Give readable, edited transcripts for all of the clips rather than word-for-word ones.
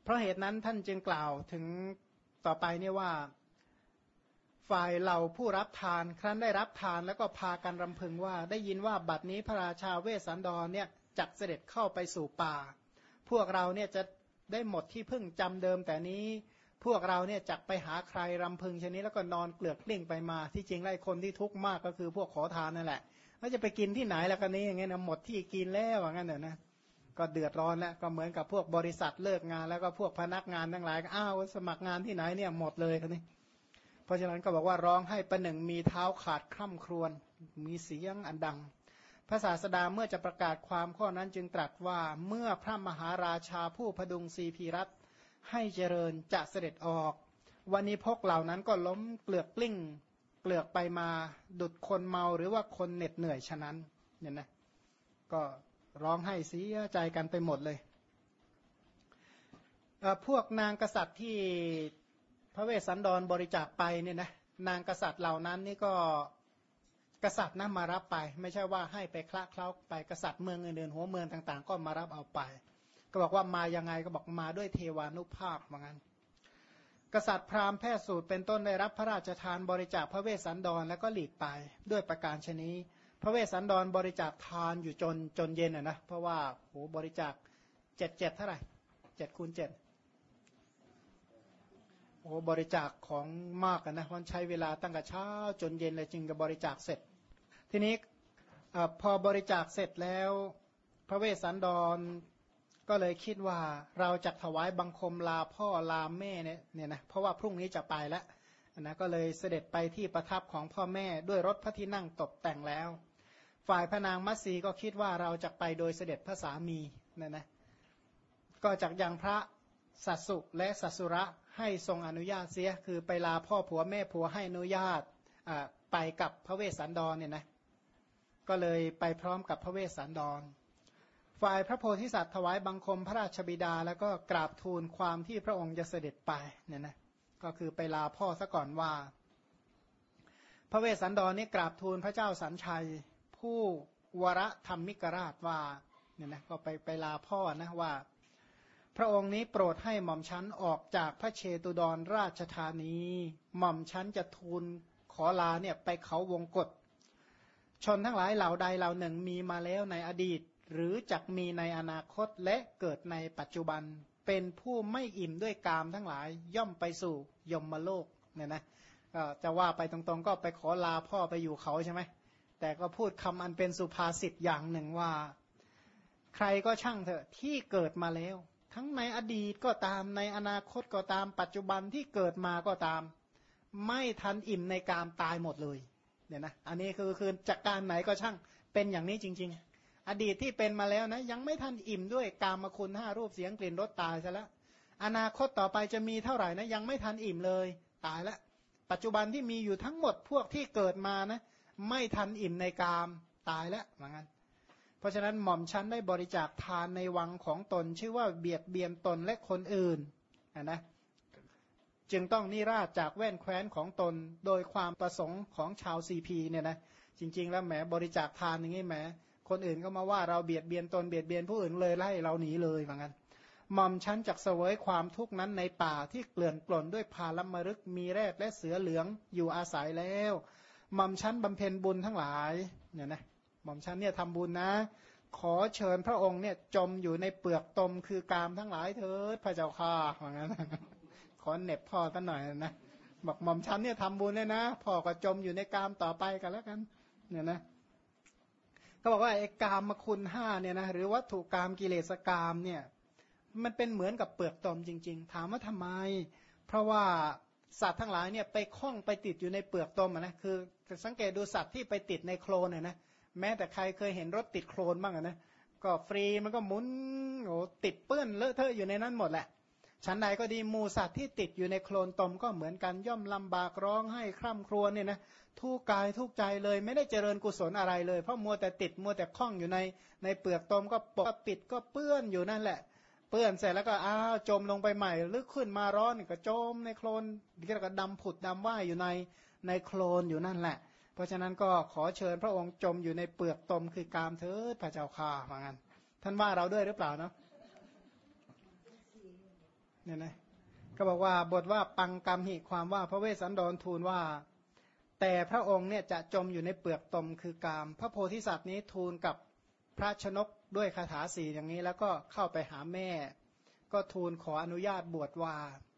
เพราะเหตุนั้นท่านจึงกล่าวถึงต่อไปเนี่ยว่าฝ่ายเราผู้รับทานครั้นได้รับทานแล้วก็พากันรำพึงว่าได้ยินว่าบัดนี้พระราชาเวสสันดรเนี่ยจักเสด็จเข้าไปสู่ป่าพวกเราเนี่ยจะได้หมดที่พึ่งจำเดิมแต่นี้พวกเราเนี่ยจักไปหาใครรำพึงชนิดแล้วก็นอนเกลือกกลิ้งไปมาที่จริงไอ้คนที่ทุกข์มากก็คือพวกขอทานนั่นแหละแล้วจะไปกินที่ไหนแล้วกันนี้อย่างเงี้ยนะหมดที่กินแล้วอย่างนั้นนะก็เดือดร้อนแล้วก็เหมือนกับพวกบริษัทเลิกงานแล้วก็พวกพนักงานทั้งหลายอ้าวสมัครงานที่ไหนเนี่ยหมดเลยกันนี้เพราะฉะนั้นก็บอกว่าร้องให้ประหนึ่งมีเท้าขาดคร่ำครวญมีเสียงอันดังพระศาสดาเมื่อจะประกาศความข้อนั้นจึงตรัสว่าเมื่อพระมหาราชาผู้พดุงสีพีรัตน์ให้เจริญจะเสด็จออกวันนี้พกเหล่านั้นก็ล้มเกลือกกลิ้งเกลือกไปมาดุจคนเมาหรือว่าคนเหน็ดเหนื่อยฉะนั้นเนี่ยนะก็ร้องให้เสียใจกันไปหมดเลยพวกนางกษัตริย์ที่พระเวสสันดรบริจาคไปเนี่ยนะนางกษัตริย์เหล่านั้นนี่ก็กษัตริย์นะมารับไปไม่ใช่ว่าให้ไปคละเคล้าไปกษัตริย์เมืองอื่นๆหัวเมืองต่างๆก็มารับเอาไปก็บอกว่ามายังไงก็บอกมาด้วยเทวานุภาพเหมือนกันกษัตริย์พราหมณ์แพทย์สูตรเป็นต้นได้รับพระราชทานบริจาคพระเวสสันดรแล้วก็หลีกไปด้วยประการชนี้พระเวสสันดรบริจาคทานอยู่จนเย็นนะเพราะว่าโหบริจาค7เท่าไหร่7 คูณ 7โอ้บริจาคของมากนะวันใช้เวลาตั้งแต่เช้าจนเย็นเลยจึงจะบริจาคเสร็จทีนี้พอบริจาคเสร็จแล้วพระเวสสันดรก็เลยคิดว่าเราจะถวายบังคมลาพ่อลาแม่เนี่ยนะเพราะว่าพรุ่งนี้จะไปแล้วนะก็เลยเสด็จไปที่ประทับของพ่อแม่ด้วยรถพระที่นั่งตกแต่งแล้วฝ่ายพระนางมัตสีก็คิดว่าเราจะไปโดยเสด็จพระสามีเนี่ยนะก็จากยังพระสัสสุและสัสสุระให้ทรงอนุญาตเสียคือไปลาพ่อผัวแม่ผัวให้อนุญาตไปกับพระเวสสันดรเนี่ยนะก็เลยไปพร้อมกับพระเวสสันดรฝ่ายพระโพธิสัตว์ถวายบังคมพระราชบิดาแล้วก็กราบทูลความที่พระองค์จะเสด็จไปเนี่ยนะก็คือไปลาพ่อซะก่อนว่าพระเวสสันดรนี่กราบทูลพระเจ้าสัญชัยผู้วรธรรมิกราชว่าเนี่ยนะก็ไปลาพ่อนะว่าพระองค์นี้โปรดให้หม่อมชั้นออกจากพระเชตุดรราชธานีหม่อมชั้นจะทูลขอลาเนี่ยไปเขาวงกฏชนทั้งหลายเหล่าใดเหล่าหนึ่งมีมาแล้วในอดีตหรือจักมีในอนาคตและเกิดในปัจจุบันเป็นผู้ไม่อิ่มด้วยกามทั้งหลายย่อมไปสู่ยมโลกเนี่ยนะจะว่าไปตรงๆก็ไปขอลาพ่อไปอยู่เขาใช่ไหมแต่ก็พูดคำอันเป็นสุภาษิตอย่างหนึ่งว่าใครก็ช่างเถอะที่เกิดมาแล้วทั้งในอดีตก็ตามในอนาคตก็ตามปัจจุบันที่เกิดมาก็ตามไม่ทันอิ่มในกามตายหมดเลยเนี่ยนะอันนี้คือจากการไหนก็ช่างเป็นอย่างนี้จริงๆอดีตที่เป็นมาแล้วนะยังไม่ทันอิ่มด้วยกามคุณ5รูปเสียงกลิ่นรสตายซะแล้วอนาคตต่อไปจะมีเท่าไหร่นะยังไม่ทันอิ่มเลยตายแล้วปัจจุบันที่มีอยู่ทั้งหมดพวกที่เกิดมานะไม่ทันอิ่มในกามตายแล้วเหมือนกันเพราะฉะนั้นหม่อมชั้นได้บริจาคทานในวังของตนชื่อว่าเบียดเบียนตนและคนอื่นนะจึงต้องนิราชจากแว่นแคว้นของตนโดยความประสงค์ของชาวซีพีเนี่ยนะจริงๆแล้วแหมบริจาคทานอย่างนี้แหมคนอื่นก็มาว่าเราเบียดเบียนตนเบียดเบียนผู้อื่นเลยไล่เราหนีเลยเหมือนกันหม่อมชั้นจักเสวยความทุกข์นั้นในป่าที่เกลื่อนกล่นด้วยพาลมฤกษ์มีแรดและเสือเหลืองอยู่อาศัยแล้วหม่อมชั้นบำเพ็ญบุญทั้งหลายเนี่ยนะหม่อมชั้นเนี่ยทำบุญนะขอเชิญพระองค์เนี่ยจมอยู่ในเปลือกตมคือกามทั้งหลายเถิดพระเจ้าข้าว่างั้นขอเน็บพ่อท่านหน่อยนะบอกหม่อมชั้นเนี่ยทำบุญเนี่ยนะพ่อก็จมอยู่ในกามต่อไปกันแล้วกันเนี่ยนะก็บอกว่าไอ้กามคุณ5เนี่ยนะหรือวัตถุกามกิเลสกามเนี่ยมันเป็นเหมือนกับเปลือกตมจริงๆถามว่าทำไมเพราะว่าสัตว์ทั้งหลายเนี่ยไปคล้องไปติดอยู่ในเปลือกตมนะคือสังเกตดูสัตว์ที่ไปติดในโคลนเนี่ยนะแม้แต่ใครเคยเห็นรถติดโคลนบ้างนะก็ฟรีมันก็หมุนโอ้ติดเปื้อนเลอะเทอะอยู่ในนั้นหมดแหละชั้นใดก็ดีหมูสัตว์ที่ติดอยู่ในโคลนตมก็เหมือนกันย่อมลำบากร้องให้คร่ำครวญเนี่ยนะทุกกายทุกใจเลยไม่ได้เจริญกุศลอะไรเลยเพราะมัวแต่ติดมัวแต่คล้องอยู่ในเปลือกตมก็ปกปิดก็เปื้อนอยู่นั่นแหละเปื้อนเสร็จแล้วก็จมลงไปใหม่ลึกขึ้นมาร้อนก็จมในโคลนที่ก็ดำผุดดำว่ายอยู่ในโคลนอยู่นั่นแหละเพราะฉะนั้นก็ขอเชิญพระองค์จมอยู่ในเปลือกตมคือกามเถิดพระเจ้าข้าว่างั้นท่านว่าเราด้วยหรือเปล่าเนาะเนี่ยนะก็บอกว่าบทว่าปังกรรมหิความว่าพระเวสสันดรทูลว่าแต่พระองค์เนี่ยจะจมอยู่ในเปลือกตมคือกามพระโพธิสัตว์นี้ทูลกับพระชนกด้วยคาถาสี่อย่างนี้แล้วก็เข้าไปหาแม่ก็ทูลขออนุญาตบวชว่า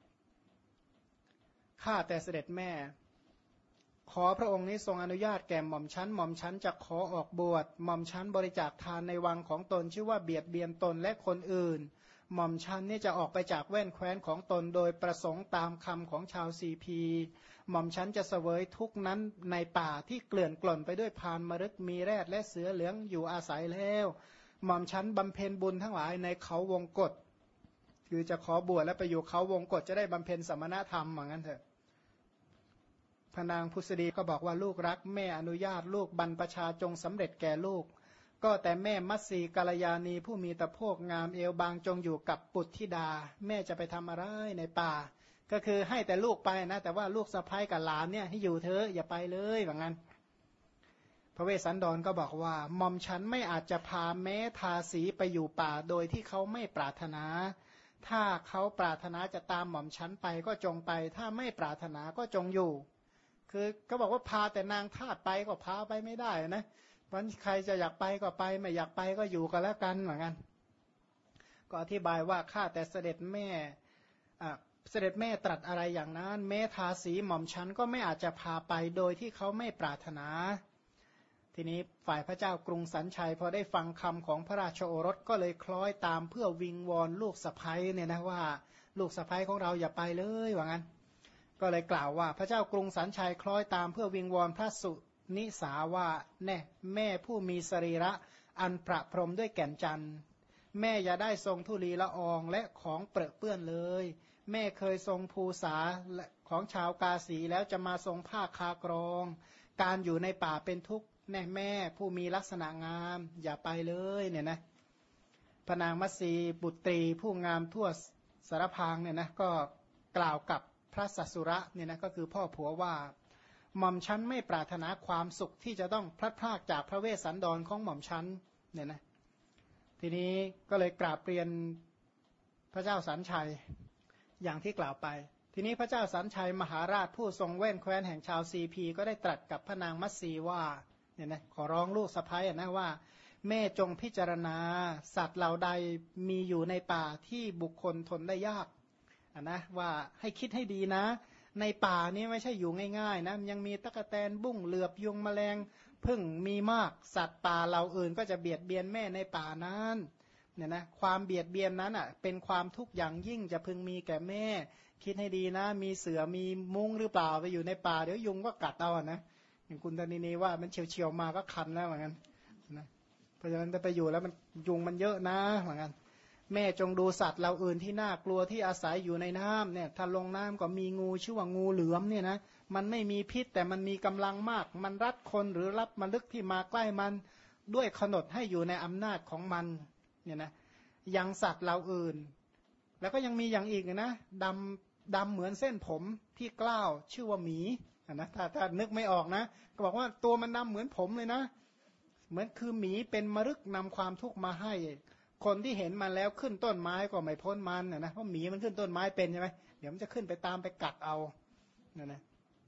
ข้าแต่เสด็จแม่ขอพระองค์นี้ทรงอนุญาตแก่หม่อมชั้นจะขอออกบวชหม่อมชั้นบริจาคทานในวังของตนชื่อว่าเบียดเบียนตนและคนอื่นหม่อมชั้นนี่จะออกไปจากแว่นแคว้นของตนโดยประสงค์ตามคำของชาวซีพีหม่อมชั้นจะเสวยทุกนั้นในป่าที่เกลื่อนกล่นไปด้วยพานมฤกมีแรดและเสือเหลืองอยู่อาศัยแล้วหม่อมชั้นบำเพ็ญบุญทั้งหลายในเขาวงกฏคือจะขอบวชแล้วไปอยู่เขาวงกฏจะได้บำเพ็ญสมณธรรมเหมือนกันเถอะพนางพุษดีก็บอกว่าลูกรักแม่อนุญาตลูกบรรพชาจงสำเร็จแก่ลูกก็แต่แม่มัตสีกัลยาณีผู้มีตะโพกงามเอวบางจงอยู่กับปุตธิดาแม่จะไปทำอะไรในป่าก็คือให้แต่ลูกไปนะแต่ว่าลูกสะใภ้กับหลานเนี่ยให้อยู่เถอะอย่าไปเลยแบบนั้นพระเวสสันดรก็บอกว่าหม่อมฉันไม่อาจจะพาแม้ทาสีไปอยู่ป่าโดยที่เขาไม่ปรารถนาถ้าเขาปรารถนาจะตามหม่อมฉันไปก็จงไปถ้าไม่ปรารถนาก็จงอยู่คือก็บอกว่าพาแต่นางทาสไปก็พาไปไม่ได้นะเพราะใครจะอยากไปก็ไปไม่อยากไปก็อยู่กันแล้วกันเหมือนกันก็อธิบายว่าข้าแต่เสด็จแม่เสด็จแม่ตรัสอะไรอย่างนั้นแม้ทาสีหม่อมฉันก็ไม่อาจจะพาไปโดยที่เขาไม่ปรารถนาทีนี้ฝ่ายพระเจ้ากรุงสัญชัยพอได้ฟังคำของพระราชโอรสก็เลยคล้อยตามเพื่อวิงวอนลูกสะใภ้เนี่ยนะว่าลูกสะใภ้ของเราอย่าไปเลยว่างั้นก็เลยกล่าวว่าพระเจ้ากรุงสัญชัยคล้อยตามเพื่อวิงวอนพระสุนิสาว่าแน่แม่ผู้มีสรีระอันประพรมด้วยแก่นจันทร์แม่อย่าได้ทรงธุลีละอองและของเปรอะเปื้อนเลยแม่เคยทรงภูษาของชาวกาสีแล้วจะมาทรงผ้าคากรองการอยู่ในป่าเป็นทุกข์แน่แม่ผู้มีลักษณะงามอย่าไปเลยเนี่ยนะพนางมัตสีบุตรีผู้งามทั่วสารพางเนี่ยนะก็กล่าวกับพระสัสสุระเนี่ยนะก็คือพ่อผัวว่าหม่อมชั้นไม่ปรารถนาความสุขที่จะต้องพลัดพรากจากพระเวสสันดรของหม่อมชั้นเนี่ยนะทีนี้ก็เลยกราบเรียนพระเจ้าสันชัยอย่างที่กล่าวไปทีนี้พระเจ้าสันชัยมหาราชผู้ทรงแว่นแคว้นแห่งชาวซีพีก็ได้ตรัสกับพระนางมัตสีว่าเนี่ยนะขอร้องลูกสะใภ้นะว่าแม่จงพิจารณาสัตว์เหล่าใดมีอยู่ในป่าที่บุคคลทนได้ยากนะว่าให้คิดให้ดีนะในป่านี้ไม่ใช่อยู่ง่ายๆนะยังมีตั๊กแตนบุ้งเหลือบยุงแมลงผึ้งมีมากสัตว์ป่าเหล่าอื่นก็จะเบียดเบียนแม่ในป่านั้นเนี่ยนะความเบียดเบียนนั้นอ่ะเป็นความทุกข์อย่างยิ่งจะพึงมีแก่แม่คิดให้ดีนะมีเสือมีมุ้งหรือเปล่าไปอยู่ในป่าเดี๋ยวยุงก็กัดเอานะอย่างคุณธนินีว่ามันเฉียวๆมาก็คันแล้วเหมือนกันนะเพราะฉะนั้นถ้าไปอยู่แล้วมันยุงมันเยอะนะเหมือนกันแม่จงดูสัตว์เราอื่นที่น่ากลัวที่อาศัยอยู่ในน้ำเนี่ยถ้าลงน้ำก็มีงูชื่อว่างูเหลือมเนี่ยนะมันไม่มีพิษแต่มันมีกำลังมากมันรัดคนหรือรับมลึกที่มาใกล้มันด้วยขนดให้อยู่ในอำนาจของมันเนี่ยนะยังสัตว์เราอื่นแล้วก็ยังมีอย่างอีกนะดำเหมือนเส้นผมที่กล้าวชื่อว่าหมีนะถ้านึกไม่ออกนะก็บอกว่าตัวมันดำเหมือนผมเลยนะเหมือนคือหมีเป็นมฤกนำความทุกข์มาให้คนที่เห็นมันแล้วขึ้นต้นไม้ก็ไม่พ้นมันนะเพราะหมีมันขึ้นต้นไม้เป็นใช่ไหมเดี๋ยวมันจะขึ้นไปตามไปกัดเอานะ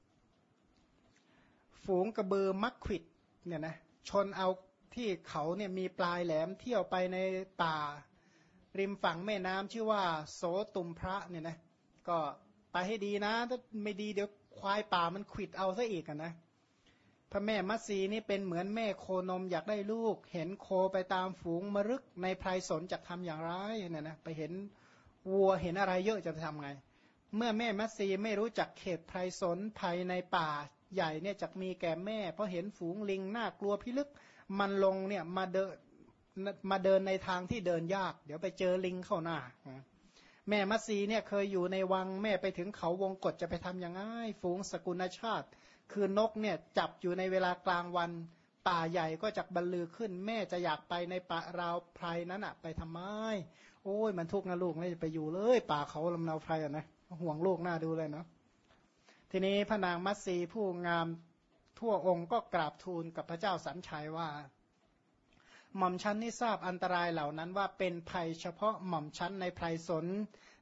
ฝูงกระบือมักขวิดเนี่ยนะชนเอาที่เขาเนี่ยมีปลายแหลมเที่ยวไปในป่าริมฝั่งแม่น้ำชื่อว่าโสตุมพระเนี่ยนะก็ไปให้ดีนะถ้าไม่ดีเดี๋ยวควายป่ามันขวิดเอาซะอีกนะพระแม่มัตสีนี่เป็นเหมือนแม่โคนมอยากได้ลูกเห็นโคไปตามฝูงมรึกในไพรสนจะทำอย่างไรเนี่ยนะไปเห็นวัวเห็นอะไรเยอะจะทำไงเมื่อแม่มัตสีไม่รู้จักเขตไพรสนภายในป่าใหญ่เนี่ยจะมีแก่แม่เพราะเห็นฝูงลิงน่ากลัวพิลึกมันลงเนี่ยมาเดินในทางที่เดินยากเดี๋ยวไปเจอลิงเข้าหน้าแม่มัตสีเนี่ยเคยอยู่ในวังแม่ไปถึงเขาวงกฏจะไปทำยังไงฝูงสกุลชาติคือนกเนี่ยจับอยู่ในเวลากลางวันป่าใหญ่ก็จะบรรลือขึ้นแม่จะอยากไปในป่าราวไพรนั้นอ่ะไปทำไมโอ้ยมันทุกข์นะลูกไม่ไปอยู่เลยป่าเขาลำนาวไพรอ่ะนะห่วงลูกหน้าดูเลยเนาะทีนี้พระนางมัตสีผู้งามทั่วองค์ก็กราบทูลกับพระเจ้าสันชัยว่าหม่อมชั้นนี่ทราบอันตรายเหล่านั้นว่าเป็นภัยเฉพาะหม่อมชั้นในไพรสน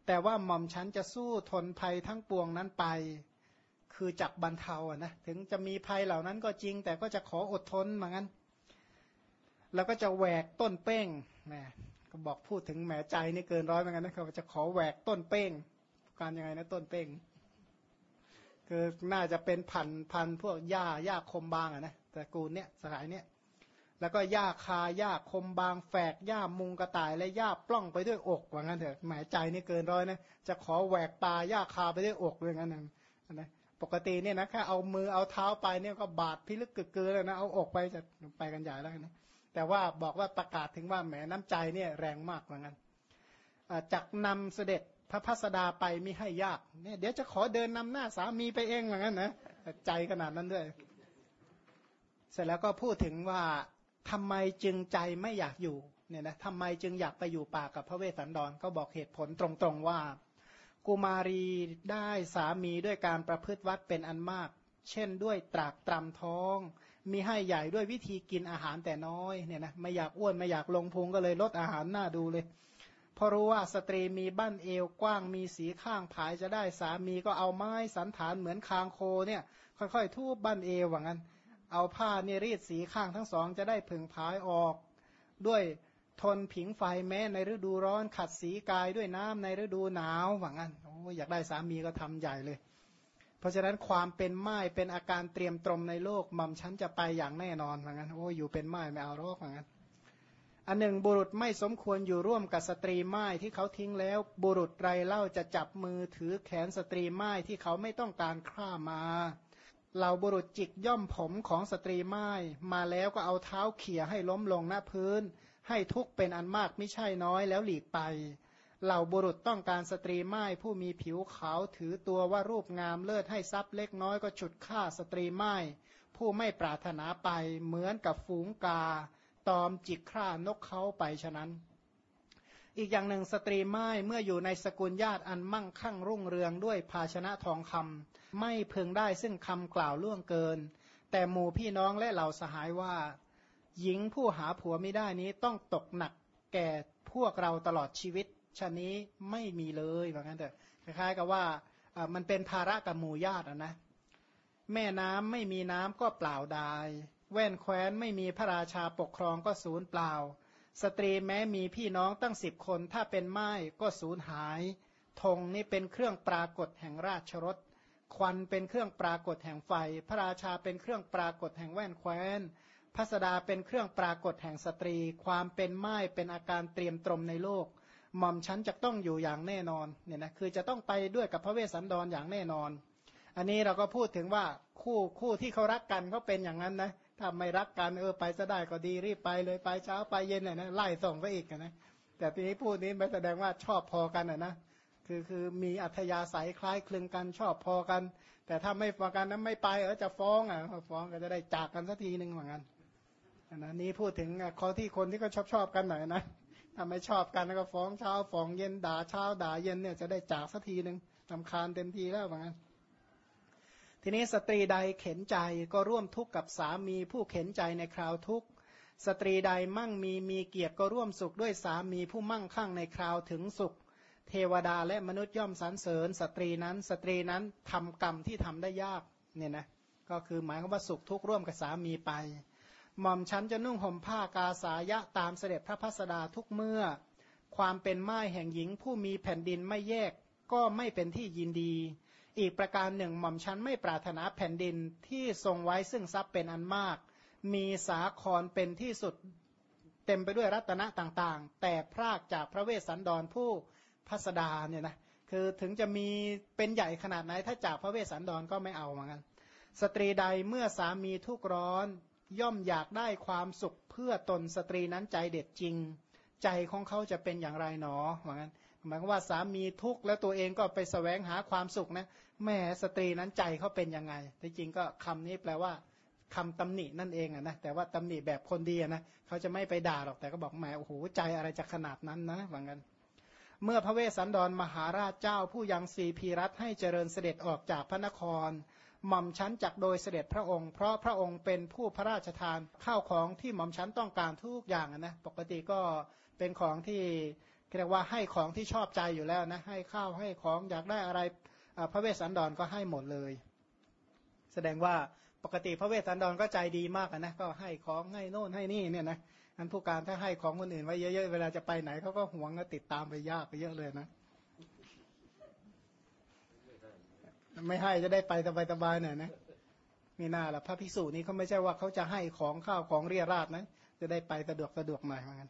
แต่ว่าหม่อมฉันจะสู้ทนภัยทั้งปวงนั้นไปคือจักบรรเทานะถึงจะมีภัยเหล่านั้นก็จริงแต่ก็จะขออดทนเหมือนกันแล้วก็จะแหวกต้นเป้งแหมก็บอกพูดถึงแหมใจนี่เกินร้อยเหมือนกันนะเขาจะขอแหวกต้นเป้งการยังไงนะต้นเป้งคือน่าจะเป็นพันพวกหญ้าคมบางอ่ะนะแต่กูลเนี้ยสายเนี้ยแล้วก็หญ้าคาหญ้าคมบางแฝกหญ้ามุงกระต่ายและหญ้าปล้องไปด้วยอกว่างั้นเถอะหมายใจนี่เกินร้อยนะจะขอแหวกปลาหญ้าคาไปด้วยอกด้วยงั้นนะปกติเนี่ยนะแค่เอามือเอาเท้าไปเนี่ยก็บาดพิลึกกึกกือแล้วนะเอาอกไปจะไปกันใหญ่แล้วนะแต่ว่าบอกว่าประกาศถึงว่าแหมน้ำใจเนี่ยแรงมากว่างั้นจักนำเสด็จพระพัสดาไปมิให้ยากเนี่ยเดี๋ยวจะขอเดินนำหน้าสามีไปเองว่างั้นนะใจขนาดนั้นด้วยเสร็จแล้วก็พูดถึงว่าทำไมจึงใจไม่อยากอยู่เนี่ยนะทำไมจึงอยากไปอยู่ป่ากับพระเวสสันดรก็บอกเหตุผลตรงๆว่ากุมารีได้สามีด้วยการประพฤติวัดเป็นอันมากเช่นด้วยตรากตรำท้องมีให้ใหญ่ด้วยวิธีกินอาหารแต่น้อยเนี่ยนะไม่อยากอ้วนไม่อยากลงพุงก็เลยลดอาหารหน้าดูเลยพอรู้ว่าสตรีมีบั้นเอวกว้างมีสีข้างผายจะได้สามีก็เอาไม้สันฐานเหมือนคางโคเนี่ยค่อยๆทูบบั้นเอวว่างั้นเอาผ้าเนี่ยรีดสีข้างทั้งสองจะได้ผึ่งผายออกด้วยทนผิงไฟแม้ในฤดูร้อนขัดสีกายด้วยน้ำในฤดูหนาวว่างั้นโอ้อยากได้สามีก็ทำใหญ่เลยเพราะฉะนั้นความเป็นม่ายเป็นอาการเตรียมตรมในโลกหม่อมฉันจะไปอย่างแน่นอนว่างั้นโอ้อยู่เป็นม่ายไม่เอาหรอกว่างั้นอันหนึ่งบุรุษไม่สมควรอยู่ร่วมกับสตรีม่ายที่เขาทิ้งแล้วบุรุษไรเล่าจะจับมือถือแขนสตรีม่ายที่เขาไม่ต้องการฆ่ามาเหล่าบุรุษจิกย่อมผมของสตรีม่ายมาแล้วก็เอาเท้าเขี่ยให้ล้มลงหน้าพื้นให้ทุกข์เป็นอันมากไม่ใช่น้อยแล้วหลีกไปเหล่าบุรุษต้องการสตรีม่ายผู้มีผิวขาวถือตัวว่ารูปงามเลิศให้ทรัพย์เล็กน้อยก็ฉุดฆ่าสตรีม่ายผู้ไม่ปรารถนาไปเหมือนกับฝูงกาตอมจิกฆ่านกเขาไปฉะนั้นอีกอย่างหนึ่งสตรีม่ายเมื่ออยู่ในสกุลญาติอันมั่งคั่งรุ่งเรืองด้วยภาชนะทองคำไม่พึงได้ซึ่งคำกล่าวล่วงเกินแต่หมู่พี่น้องและเหล่าสหายว่าหญิงผู้หาผัวไม่ได้นี้ต้องตกหนักแก่พวกเราตลอดชีวิตชะนี้ไม่มีเลยว่างั้นเถอะคล้ายๆกับว่ามันเป็นภาระกับหมู่ญาตินะแม่น้ำไม่มีน้ำก็เปล่าดายแว่นแคว้นไม่มีพระราชาปกครองก็สูญเปล่าสตรีแม้มีพี่น้องตั้ง10 คนถ้าเป็นไม้ก็สูญหายธงนี่เป็นเครื่องปรากฏแห่งราชรสควันเป็นเครื่องปรากฏแห่งไฟพระราชาเป็นเครื่องปรากฏแห่งแว่นแคว้นพัสดาเป็นเครื่องปรากฏแห่งสตรีความเป็นไม้เป็นอาการเตรียมตรมในโลกหม่อมฉันจะต้องอยู่อย่างแน่นอนเนี่ยนะคือจะต้องไปด้วยกับพระเวสสันดรอย่างแน่นอนอันนี้เราก็พูดถึงว่าคู่ที่เขารักกันเขาเป็นอย่างนั้นนะถ้าไม่รักกันไปซะได้ก็ดีรีบไปเลยไปเช้าไปเย็นเลยนะไล่ส่งก็อีกนะแต่ทีนี้พูดนี้ไม่แสดงว่าชอบพอกันนะคือมีอัธยาศัยคล้ายคลึงกันชอบพอกันแต่ถ้าไม่พอกันนั้นไม่ไปจะฟ้องฟ้องก็จะได้จากกันสักทีหนึ่งเหมือนกันนะนี้พูดถึงข้อที่คนที่ก็ชอบกันหน่อยนะถ้าไม่ชอบกันก็ฟ้องเช้าฟ้องเย็นด่าเช้าด่าเย็นเนี่ยจะได้จากสักทีหนึ่งรำคาญเต็มทีแล้วเหมือนกันทีนี้สตรีใดเข็นใจก็ร่วมทุกข์กับสามีผู้เข็นใจในคราวทุกข์สตรีใดมั่งมีเกียรติก็ร่วมสุขด้วยสามีผู้มั่งคั่งในคราวถึงสุขเทวดาและมนุษย์ย่อมสรรเสริญสตรีนั้นทำกรรมที่ทำได้ยากเนี่ยนะก็คือหมายความว่าสุขทุกข์ร่วมกับสามีไปหม่อมฉันจะนุ่งห่มผ้ากาสายะตามเสด็จพระพัสดาทุกเมื่อความเป็นม่ายแห่งหญิงผู้มีแผ่นดินไม่แยกก็ไม่เป็นที่ยินดีอีกประการหนึ่งหม่อมฉันไม่ปรารถนาแผ่นดินที่ทรงไว้ซึ่งทรัพย์เป็นอันมากมีสาครเป็นที่สุดเต็มไปด้วยรัตนะต่างๆแต่พรากจากพระเวสสันดรผู้พัสดาเนี่ยนะคือถึงจะมีเป็นใหญ่ขนาดไหนถ้าจากพระเวสสันดรก็ไม่เอาเหมือนกันสตรีใดเมื่อสามีทุกข์ร้อนย่อมอยากได้ความสุขเพื่อตนสตรีนั้นใจเด็ดจริงใจของเขาจะเป็นอย่างไรหนอเหมือนกันหมายความว่าสามีทุกข์แล้วตัวเองก็ไปแสวงหาความสุขนะแม่สตรีนั้นใจเขาเป็นยังไงที่จริงก็คำนี้แปลว่าคำตำหนินั่นเองนะแต่ว่าตำหนิแบบคนดีนะเขาจะไม่ไปด่าหรอกแต่ก็บอกแหมโอ้โหใจอะไรจะขนาดนั้นนะว่างั้นเมื่อพระเวสสันดรมหาราชเจ้าผู้ยังสีพีรัตให้เจริญเสด็จออกจากพระนครหม่อมชั้นจักโดยเสด็จพระองค์เพราะพระองค์เป็นผู้พระราชทานข้าวของที่หม่อมชั้นต้องการทุกอย่างนะปกติก็เป็นของที่เรียกว่าให้ของที่ชอบใจอยู่แล้วนะให้ข้าวให้ของอยากได้อะไรพระเวสสันดรก็ให้หมดเลยแสดงว่าปกติพระเวสสันดรก็ใจดีมากนะก็ให้ของให้โน่นให้นี่เนี่ยนะอันผู้การถ้าให้ของคนอื่นไว้เยอะๆเวลาจะไปไหนเขาก็หวงแล้วติดตามไปยากไปเยอะเลยนะไม่ให้จะได้ไปสบายๆหน่อยนะมีหน้าละพระภิกษุนี้เขาไม่ใช่ว่าเขาจะให้ของข้าวของเรียราดนะจะได้ไปสะดวกหน่อยเหมือนกัน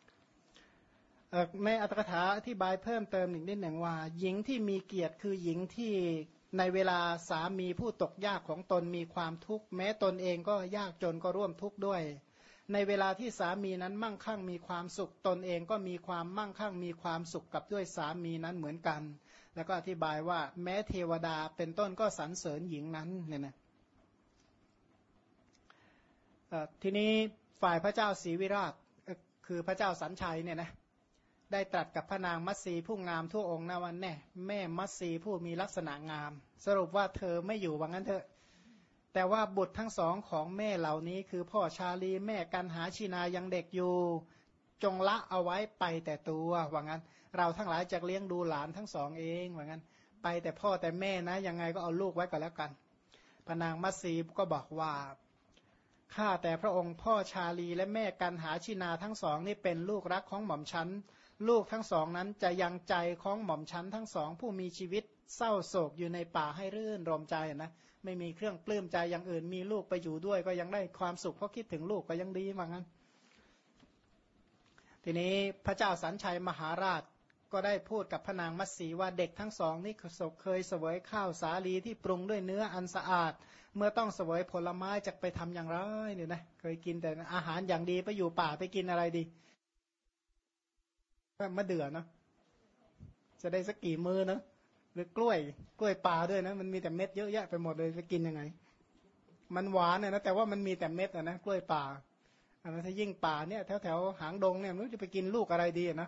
ในอัตถกถาอธิบายเพิ่มเติมอีกนิดหนึ่งว่าหญิงที่มีเกียรติคือหญิงที่ในเวลาสามีผู้ตกยากของตนมีความทุกข์แม้ตนเองก็ยากจนก็ร่วมทุกข์ด้วยในเวลาที่สามีนั้นมั่งคั่งมีความสุขตนเองก็มีความมั่งคั่งมีความสุขกับด้วยสามีนั้นเหมือนกันแล้วก็อธิบายว่าแม้เทวดาเป็นต้นก็สรรเสริญหญิงนั้นเนี่ยนะทีนี้ฝ่ายพระเจ้าศรีวิราชคือพระเจ้าสัญชัยเนี่ยนะได้ตรัสกับพระนางมัตสีผู้งามทั่วองค์นะวันแน่แม่มัตสีผู้มีลักษณะงามสรุปว่าเธอไม่อยู่ว่างั้นเถอะแต่ว่าบุตรทั้งสองของแม่เหล่านี้คือพ่อชาลีแม่กันหาชินายังเด็กอยู่จงละเอาไว้ไปแต่ตัวว่างั้นเราทั้งหลายจะเลี้ยงดูหลานทั้งสองเองว่างั้นไปแต่พ่อแต่แม่นะยังไงก็เอาลูกไว้ก่อนแล้วกันพระนางมัตสีก็บอกว่าข้าแต่พระองค์พ่อชาลีและแม่กันหาชินาทั้งสองนี่เป็นลูกรักของหม่อมฉันลูกทั้งสองนั้นจะยังใจของหม่อมฉันทั้งสองผู้มีชีวิตเศร้าโศกอยู่ในป่าให้รื่นรมใจนะไม่มีเครื่องปลื้มใจอย่างอื่นมีลูกไปอยู่ด้วยก็ยังได้ความสุขเพราะคิดถึงลูกก็ยังดีว่างั้นทีนี้พระเจ้าสัญชัยมหาราชก็ได้พูดกับพระนางมัตสีว่าเด็กทั้งสองนี่เคยเสวยข้าวสาลีที่ปรุงด้วยเนื้ออันสะอาดเมื่อต้องเสวยผลไม้จะไปทำอย่างไรเนี่ยนะเคยกินแต่อาหารอย่างดีไปอยู่ป่าไปกินอะไรดีมะเดื่อเนาะจะได้สักกี่มือเนาะหรือกล้วยป่าด้วยนะมันมีแต่เม็ดเยอะแยะไปหมดเลยจะกินยังไงมันหวานนะแต่ว่ามันมีแต่เม็ดนะกล้วยป่าอันนั้นถ้ายิ่งป่าเนี่ยแถวหางดงเนี่ยไม่รู้จะไปกินลูกอะไรดีนะ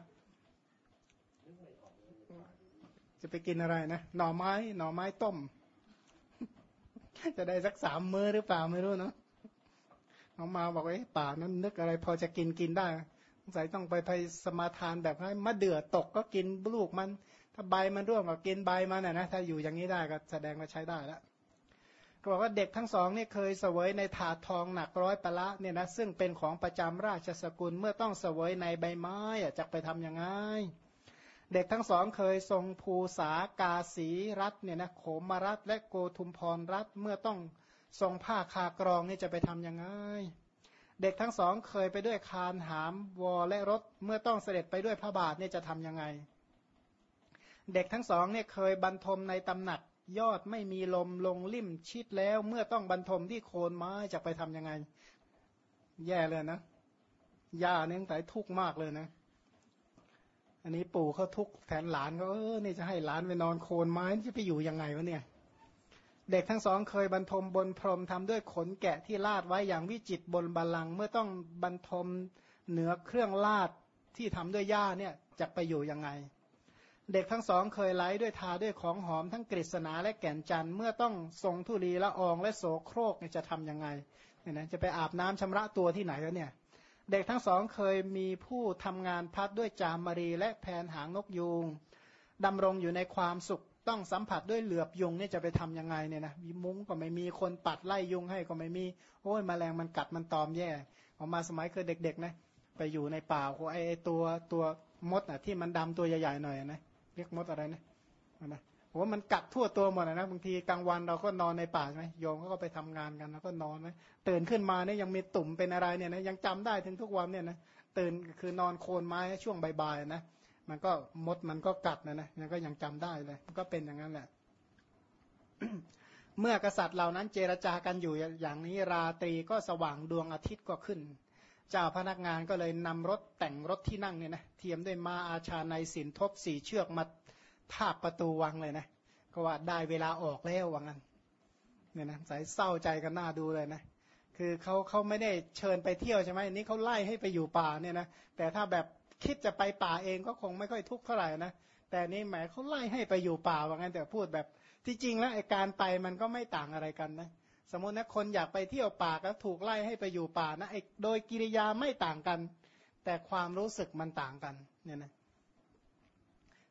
จะไปกินอะไรนะหน่อไม้ต้มจะได้สัก3 มื้อหรือเปล่าไม่รู้เนาะน้องมาบอกป่านั้นนึกอะไรพอจะกินได้สงสัยต้องไปสมาทานแบบให้มะเดื่อตกก็กินลูกมันถ้าใบมันร่วงก็กินใบมันนะถ้าอยู่อย่างนี้ได้ก็แสดงว่าใช้ได้แล้วก็บอกว่าเด็กทั้งสองเนี่ยเคยเสวยในถาดทองหนัก100 ปะละเนี่ยนะซึ่งเป็นของประจำราชสกุลเมื่อต้องเสวยในใบไม้จะไปทำยังไงเด็กทั้งสองเคยทรงภูษากาสีรัตเนี่ยนะโขมรัตและโกทุมพรรัตเมื่อต้องทรงผ้าคากรองนี่จะไปทำยังไงเด็กทั้งสองเคยไปด้วยคานหามวอและรถเมื่อต้องเสด็จไปด้วยพระบาทเนี่ยจะทำยังไงเด็กทั้งสองเนี่ยเคยบรรทมในตำหนักยอดไม่มีลมลงลิ่มชิดแล้วเมื่อต้องบรรทมที่โคนไม้จะไปทำยังไงแย่เลยนะย่าเนี่ยสายทุกข์มากเลยนะอันนี้ปู่เขาทุกข์แทนหลานเขานี่จะให้หลานไปนอนโคนไม้จะไปอยู่ยังไงวะเนี่ยเด็กทั้งสองเคยบรรทมบนพรมทำด้วยขนแกะที่ลาดไว้อย่างวิจิตรบนบัลลังก์เมื่อต้องบรรทมเหนือเครื่องลาดที่ทำด้วยหญ้าเนี่ยจะไปอยู่ยังไงเด็กทั้งสองเคยไล้ด้วยทาด้วยของหอมทั้งกฤษณาและแก่นจันทร์เมื่อต้องทรงธุลีละอองและโสโครกจะทำยังไงเนี่ยนะจะไปอาบน้ำชำระตัวที่ไหนแล้วเนี่ยเด็กทั้งสองเคยมีผู้ทำงานพัดด้วยจามรีและแผนหางนกยูงดำรงอยู่ในความสุขต้องสัมผัสด้วยเหลือบยุงเนี่ยจะไปทำยังไงเนี่ยนะมีมุ้งก็ไม่มีคนปัดไล่ยุงให้ก็ไม่มีโอ้ยแมลงมันกัดมันตอมแย่ออกมาสมัยคือเด็กๆนะไปอยู่ในป่าโอ้ไอตัวมดอ่ะที่มันดำตัวใหญ่ๆหน่อยนะเรียกมดอะไรนะโอ้มันกัดทั่วตัวหมดนะบางทีกลางวันเราก็นอนในป่าใช่ไหมโยมเขาก็ไปทำงานกันแล้วก็นอนไหมตื่นขึ้นมาเนี่ยยังมีตุ่มเป็นอะไรเนี่ยนะยังจำได้ถึงทุกวันเนี่ยนะตื่นคือนอนโคนไม้ช่วงบ่ายๆนะมันก็มดมันก็กัดนะมันก็ยังจำได้เลยมันก็เป็นอย่างนั้นแหละ เมื่อกษัตริย์เหล่านั้นเจรจากันอยู่อย่างนี้ราตรีก็สว่างดวงอาทิตย์ก็ขึ้นเจ้าพนักงานก็เลยนำรถแต่งรถที่นั่งเนี่ยนะเทียมด้วยม้าอาชาในสินทบ4 เชือกมาทาบประตูวังเลยนะก็ว่าได้เวลาออกแล้วว่างั้นเนี่ยนะสายเศร้าใจกันหน้าดูเลยนะคือเขาไม่ได้เชิญไปเที่ยวใช่ไหมนี่เขาไล่ให้ไปอยู่ป่าเนี่ยนะแต่ถ้าแบบคิดจะไปป่าเองก็คงไม่ค่อยทุกข์เท่าไหร่นะแต่นี่หมายเขาไล่ให้ไปอยู่ป่าว่างั้นแต่พูดแบบที่จริงแล้วไอ้การไปมันก็ไม่ต่างอะไรกันนะสมมตินะคนอยากไปเที่ยวป่าก็ถูกไล่ให้ไปอยู่ป่านะไอ้โดยกิริยาไม่ต่างกันแต่ความรู้สึกมันต่างกันเนี่ยนะ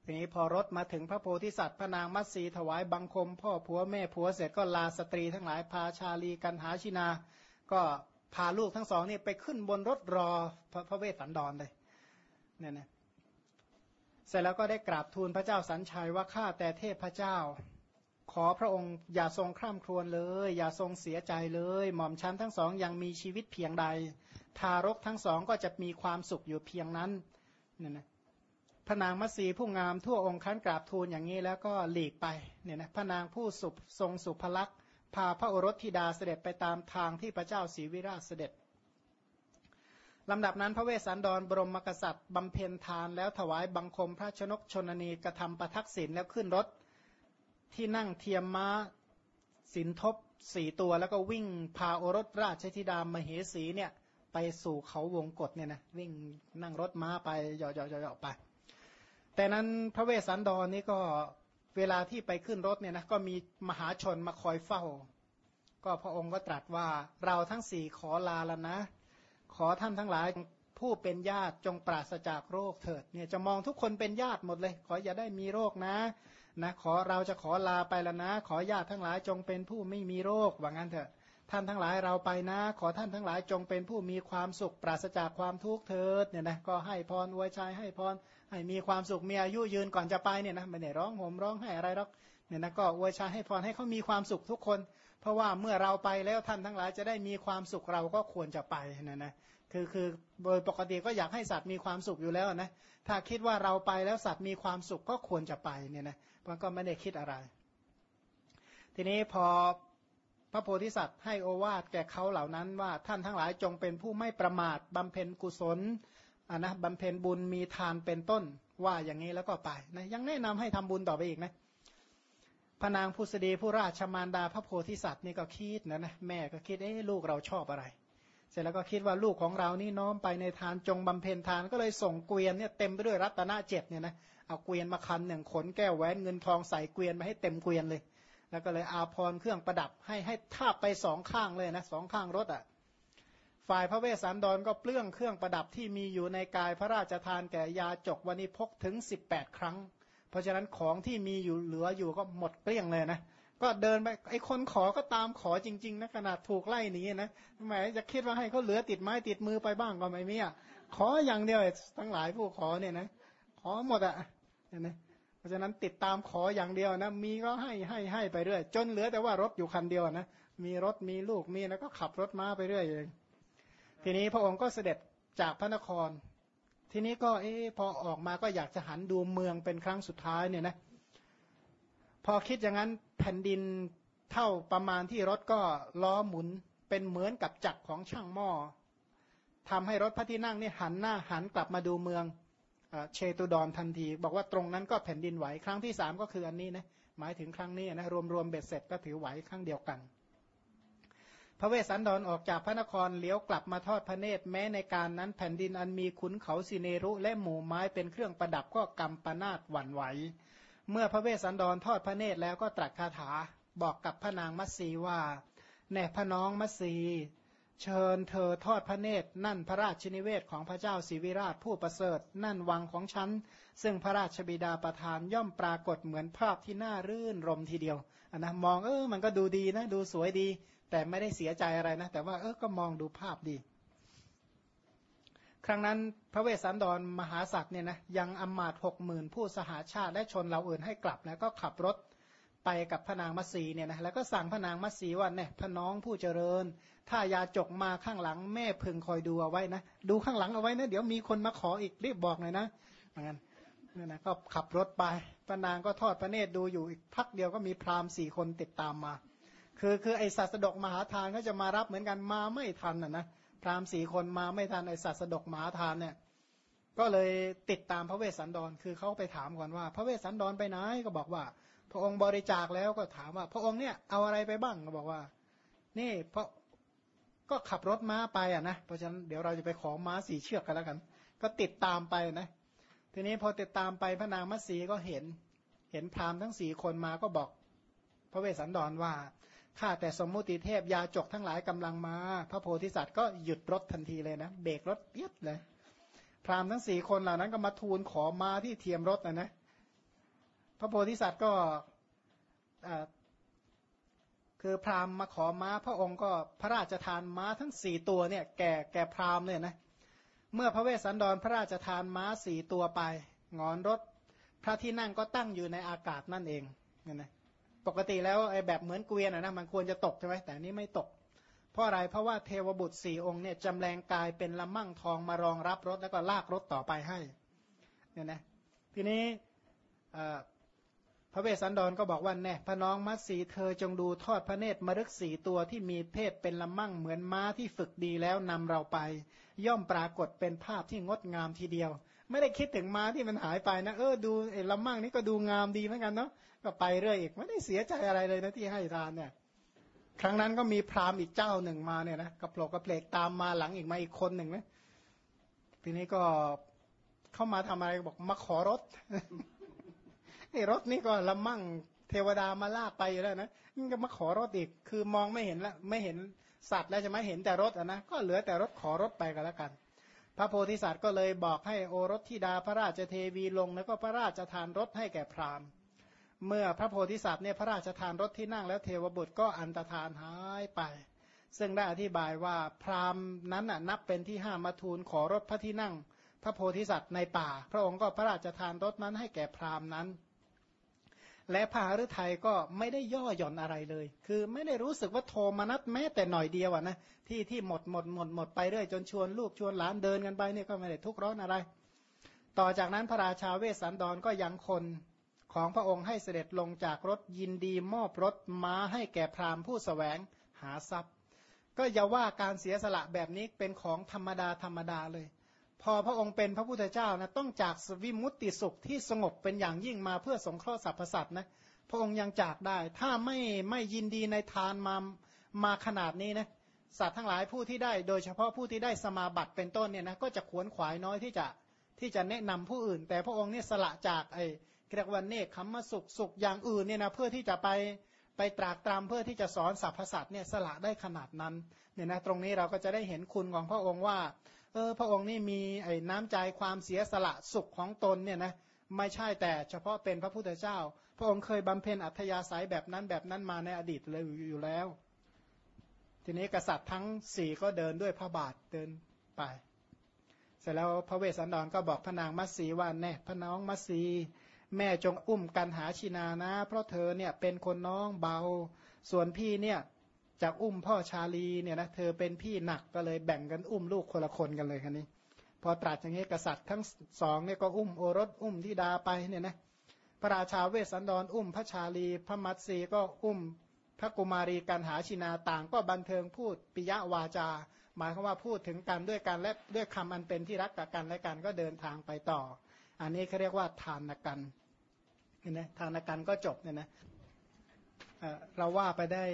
ทีนี้พอรถมาถึงพระโพธิสัตว์พระนางมัตสีถวายบังคมพ่อผัวแม่ผัวเสร็จก็ลาสตรีทั้งหลายพาชาลีกันหาชินาก็พาลูกทั้งสองนี่ไปขึ้นบนรถรอพระเวสสันดรเลยเนี่ยนะเสร็จแล้วก็ได้กราบทูลพระเจ้าสัญชัยว่าข้าแต่เทพเจ้าขอพระองค์อย่าทรงคร่ำครวญเลยอย่าทรงเสียใจเลยหม่อมชั้นทั้งสองยังมีชีวิตเพียงใดทารกทั้งสองก็จะมีความสุขอยู่เพียงนั้นเนี่ยนะพระนางมัตสีผู้งามทั่วองค์คันกราบทูลอย่างนี้แล้วก็หลีกไปเนี่ยนะพระนางผู้ทรงสุภลักษณ์พาพระโอรสธิดาเสด็จไปตามทางที่พระเจ้าศรีวิราชเสด็จลำดับนั้นพระเวสสันดรบรมกษัตริย์บำเพ็ญทานแล้วถวายบังคมพระชนกชนนีกระทำประทักษิณแล้วขึ้นรถที่นั่งเทียมม้าสินทบ4 ตัวแล้วก็วิ่งพาโอรสราชธิดามเหสีเนี่ยไปสู่เขาวงกฏเนี่ยนะวิ่งนั่งรถม้าไปเหยาะๆๆไปแต่นั้นพระเวสสันดรนี่ก็เวลาที่ไปขึ้นรถเนี่ยนะก็มีมหาชนมาคอยเฝ้าก็พระองค์ก็ตรัสว่าเราทั้ง4ขอลาแล้วนะขอท่านทั้งหลายผู้เป็นญาติจงปราศจากโรคเถิดเนี่ยจะมองทุกคนเป็นญาติหมดเลยขออย่าได้มีโรคนะขอเราจะขอลาไปแล้วนะขอญาติทั้งหลายจงเป็นผู้ไม่มีโรคว่างั้นเถอะท่านทั้งหลายเราไปนะขอท่านทั้งหลายจงเป็นผู้มีความสุขปราศจากความทุกข์เถิดเนี่ยนะก็ให้พรอวยชัยให้พรให้มีความสุขมีอายุยืนก่อนจะไปเนี่ยนะไม่ได้ร้องห่มร้องไห้อะไรหรอกเนี่ยนะก็อวยชัยให้พรให้เขามีความสุขทุกคนเพราะว่าเมื่อเราไปแล้วท่านทั้งหลายจะได้มีความสุขเราก็ควรจะไปนะคือโดยปกติก็อยากให้สัตว์มีความสุขอยู่แล้วนะถ้าคิดว่าเราไปแล้วสัตว์มีความสุขก็ควรจะไปเนี่ยนะมันก็ไม่ได้คิดอะไรทีนี้พอพระโพธิสัตว์ให้โอวาทแก่เขาเหล่านั้นว่าท่านทั้งหลายจงเป็นผู้ไม่ประมาทบำเพ็ญกุศลบำเพ็ญบุญมีทานเป็นต้นว่าอย่างนี้แล้วก็ไปนะยังแนะนำให้ทำบุญต่อไปอีกนะพระนางพุษดีผู้ราชมารดาพระโพธิสัตว์นี่ก็คิดนะแม่ก็คิดลูกเราชอบอะไรเสร็จแล้วก็คิดว่าลูกของเรานี่น้อมไปในทานจงบำเพ็ญทานก็เลยส่งเกวียนเนี่ยเต็มไปด้วยรัตนเจ็ดเนี่ยนะเอาเกวียนมาคันหนึ่งขนแก้วแหวนเงินทองใส่เกวียนมาให้เต็มเกวียนเลยแล้วก็เลยอาภรณ์เครื่องประดับให้ทาบไป2 ข้างเลยนะ2 ข้างรถอ่ะฝ่ายพระเวสสันดรก็เปลื้องเครื่องประดับที่มีอยู่ในกายพระราชทานแก่ยาจกวณิพกถึง18 ครั้งเพราะฉะนั้นของที่มีอยู่เหลืออยู่ก็หมดเกลี้ยงเลยนะก็เดินไปไอ้คนขอก็ตามขอจริงๆนะขนาดถูกไล่หนีนะหมายจะคิดว่าให้เขาเหลือติดไม้ติดมือไปบ้างก็ไม่มีอ่ะขออย่างเดียวทั้งหลายผู้ขอเนี่ยนะขอหมดอ่ะนะเพราะฉะนั้นติดตามขออย่างเดียวนะมีก็ให้ไปเรื่อยจนเหลือแต่ว่ารถอยู่คันเดียวนะมีรถมีลูกมีแล้วก็ขับรถม้าไปเรื่อยเองทีนี้พระองค์ก็เสด็จจากพระนครทีนี้ก็พอออกมาก็อยากจะหันดูเมืองเป็นครั้งสุดท้ายเนี่ยนะพอคิดอย่างนั้นแผ่นดินเท่าประมาณที่รถก็ล้อหมุนเป็นเหมือนกับจักรของช่างหม้อทำให้รถพระที่นั่งนี่หันหน้าหันกลับมาดูเมืองเชตุดรทันทีบอกว่าตรงนั้นก็แผ่นดินไหวครั้งที่3ก็คืออันนี้นะหมายถึงครั้งนี้นะรวมเบ็ดเสร็จก็ถือไหวครั้งเดียวกันพระเวสสันดรออกจากพระนครเลี้ยวกลับมาทอดพระเนตรแม้ในการนั้นแผ่นดินอันมีขุนเขาสิเนรุและหมู่ไม้เป็นเครื่องประดับก็กำปนาตหวั่นไหวเมื่อพระเวสสันดรทอดพระเนตรแล้วก็ตรัสคาถาบอกกับพระนางมัตสีว่าแน่พระน้องมัตสีเชิญเธอทอดพระเนตรนั่นพระราชนิเวศของพระเจ้าศรีวิราชผู้ประเสริฐนั่นวังของฉันซึ่งพระราชบิดาประทานย่อมปรากฏเหมือนภาพที่น่ารื่นรมทีเดียวนะมองมันก็ดูดีนะดูสวยดีแต่ไม่ได้เสียใจอะไรนะแต่ว่าก็มองดูภาพดีครั้งนั้นพระเวสสันดรมหาศักดิ์เนี่ยนะยังอำมาตย์ 60,000 ผู้สหาชาติและชนเหล่าอื่นให้กลับแล้วก็ขับรถไปกับพระนางมัตสีเนี่ยนะแล้วก็สั่งพระนางมัตสีว่าเนี่ยพระน้องผู้เจริญถ้ายาจกมาข้างหลังแม่พึงคอยดูเอาไว้นะดูข้างหลังเอาไว้นะเดี๋ยวมีคนมาขออีกรีบบอกหน่อยนะเหมือนกันเนี่ยนะก็ขับรถไปพระนางก็ทอดพระเนตรดูอยู่อีกพักเดียวก็มีพราหมณ์4 คนติดตามมาคือไอสัสดกมหาทานก็จะมารับเหมือนกันมาไม่ทันนะพราหมณ์4 คนมาไม่ทันไอสัสดกมหาทานเนี่ยก็เลยติดตามพระเวสสันดรคือเขาไปถามก่อนว่าพระเวสสันดรไปไหนก็บอกว่าพระองค์บริจาคแล้วก็ถามว่าพระองค์เนี่ยเอาอะไรไปบ้างก็บอกว่านี่เพราะก็ขับรถม้าไปนะเพราะฉะนั้นเดี๋ยวเราจะไปขอม้า4 เชือกกันแล้วกันก็ติดตามไปนะทีนี้พอติดตามไปพระนางมัตสีก็เห็นพราหมณ์ทั้ง4 คนมาก็บอกพระเวสสันดรว่าข้าแต่สมมุติเทพยาจกทั้งหลายกำลังมาพระโพธิสัตว์ก็หยุดรถทันทีเลยนะเบรกรถเอี๊ยดเลยพราหมณ์ทั้ง4 คนเหล่านั้นก็มาทูลขอม้าที่เทียมรถนะระโพธิสัตว์ก็คือพราหมณ์มาขอม้าพระองค์ก็พระราชทานม้าทั้ง4ตัวเนี่ยแก่พราหมณ์เนี่ยนะเมื่อพระเวสสันดรพระราชทานม้า4ตัวไปงอนรถพระที่นั่งก็ตั้งอยู่ในอากาศนั่นเองเนี่ยนะปกติแล้วไอ้แบบเหมือนเกวียนนะมันควรจะตกใช่ไหมแต่นี้ไม่ตกเพราะอะไรเพราะว่าเทวบุตร4องค์เนี่ยจำแรงกายเป็นละมั่งทองมารองรับรถแล้วก็ลากรถต่อไปให้เนี่ยนะทีนี้พระเวสสันดรก็บอกว่าแน่พระน้องมัตสีเธอจงดูทอดพระเนตรมฤกษีตัวที่มีเพศเป็นละมั่งเหมือนม้าที่ฝึกดีแล้วนำเราไปย่อมปรากฏเป็นภาพที่งดงามทีเดียวไม่ได้คิดถึงม้าที่มันหายไปนะดูไอ้ละมั่งนี่ก็ดูงามดีเหมือนกันเนาะก็ไปเรื่อยอีกไม่ได้เสียใจอะไรเลยนะที่ให้ทานเนี่ยครั้งนั้นก็มีพราหมณ์อีกเจ้าหนึ่งมาเนี่ยนะกระโปรงกระเพลกตามมาหลังอีกมาอีกคนหนึ่งนะทีนี้ก็เข้ามาทำอะไรบอกมาขอรถไอ้รถนี่ก็ละมั่งเทวดามาลากไปอยู่แล้วนะนี่ก็มาขอรถอีกคือมองไม่เห็นละไม่เห็นสัตว์แล้วจะไม่เห็นแต่รถนะก็เหลือแต่รถขอรถไปกันแล้วกันพระโพธิสัตว์ก็เลยบอกให้โอรสธิดาพระราชเทวีลงแล้วก็พระราชทานรถให้แก่พราหมณ์เมื่อพระโพธิสัตว์เนี่ยพระราชทานรถที่นั่งแล้วเทวบุตรก็อันตรธานหายไปซึ่งได้อธิบายว่าพราหมณ์นั้นนับเป็นที่ห้ามาทูลขอรถพระที่นั่งพระโพธิสัตว์ในป่าพระองค์ก็พระราชทานรถนั้นให้แก่พราหมณ์นั้นและพระฤทัยก็ไม่ได้ย่อหย่อนอะไรเลยคือไม่ได้รู้สึกว่าโทมนัสแม้แต่หน่อยเดียวนะที่หมดไปเรื่อยจนชวนลูกชวนหลานเดินกันไปเนี่ยก็ไม่ได้ทุกข์ร้อนอะไรต่อจากนั้นพระราชาเวสสันดรก็ยังคนของพระองค์ให้เสด็จลงจากรถยินดีมอบรถม้าให้แก่พราหมณ์ผู้แสวงหาทรัพย์ก็อย่าว่าการเสียสละแบบนี้เป็นของธรรมดาเลยพอพระองค์เป็นพระพุทธเจ้านะต้องจากวิมุตติสุขที่สงบเป็นอย่างยิ่งมาเพื่อสงเคราะห์สรรพสัตว์นะพระองค์ยังจากได้ถ้าไม่ยินดีในทานมาขนาดนี้นะสัตว์ทั้งหลายผู้ที่ได้โดยเฉพาะผู้ที่ได้สมาบัติเป็นต้นเนี่ยนะก็จะขวนขวายน้อยที่จะแนะนำผู้อื่นแต่พระองค์เนี่ยสละจากเรียกว่าเนคขมสุขอย่างอื่นเนี่ยนะเพื่อที่จะไปตรากตรำเพื่อที่จะสอนสรรพสัตว์เนี่ยสละได้ขนาดนั้นเนี่ยนะตรงนี้เราก็จะได้เห็นคุณของพระองค์ว่าพระองค์นี่มีน้ำใจความเสียสละสุขของตนเนี่ยนะไม่ใช่แต่เฉพาะเป็นพระพุทธเจ้าพระองค์เคยบำเพ็ญอัธยาศัยแบบนั้นมาในอดีตเลยอยู่แล้วทีนี้กษัตริย์ทั้ง4ก็เดินด้วยพระบาทเดินไปเสร็จแล้วพระเวสสันดรก็บอกพระนางมัตสีว่าแน่พระน้องมัตสีแม่จงอุ้มกันหาชินานะเพราะเธอเนี่ยเป็นคนน้องเบาส่วนพี่เนี่ยจากอุ้มพ่อชาลีเนี่ยนะเธอเป็นพี่หนักก็เลยแบ่งกันอุ้มลูกคนละคนกันเลยคันนี้พอตรัสอย่างนี้กษัตริย์ทั้งสองเนี่ยก็อุ้มโอรสอุ้มธิดาไปเนี่ยนะพระราชาเวสสันดรอุ้มพระชาลีพระมัตสีก็อุ้มพระกุมารีกันหาชินาต่างก็บันเทิงพูดปิยวาจาหมายความว่าพูดถึงกันด้วยกันและด้วยคำอันเป็นที่รักกับกันและกันก็เดินทางไปต่ออันนี้เขาเรียกว่าทานกันเห็นไหมทานกันก็จบเนี่ยนะเราว่าไปได้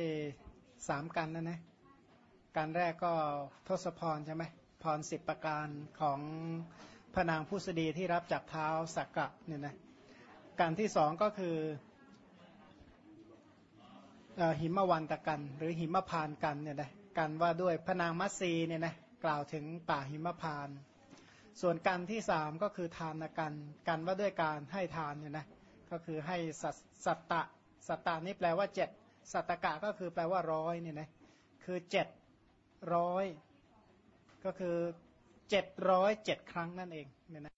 3กันแล้วนะการแรกก็ทศพรใช่ไหมพร10ประการของพระนางผู้สดีที่รับจากเท้าสักกะเนี่ยนะการที่2ก็คือหิมวันตะกันหรือหิมพานกันเนี่ยนะกันว่าด้วยพระนางมัตสีเนี่ยนะกล่าวถึงป่าหิมพานส่วนกันที่3ก็คือทานกันว่าด้วยการให้ทานเนี่ยนะก็คือให้สัตตะนี่แปลว่า7สัตตกะก็คือแปลว่า100เนี่ยนะคือ700ก็คือ707ครั้งนั่นเองเนี่ยนะ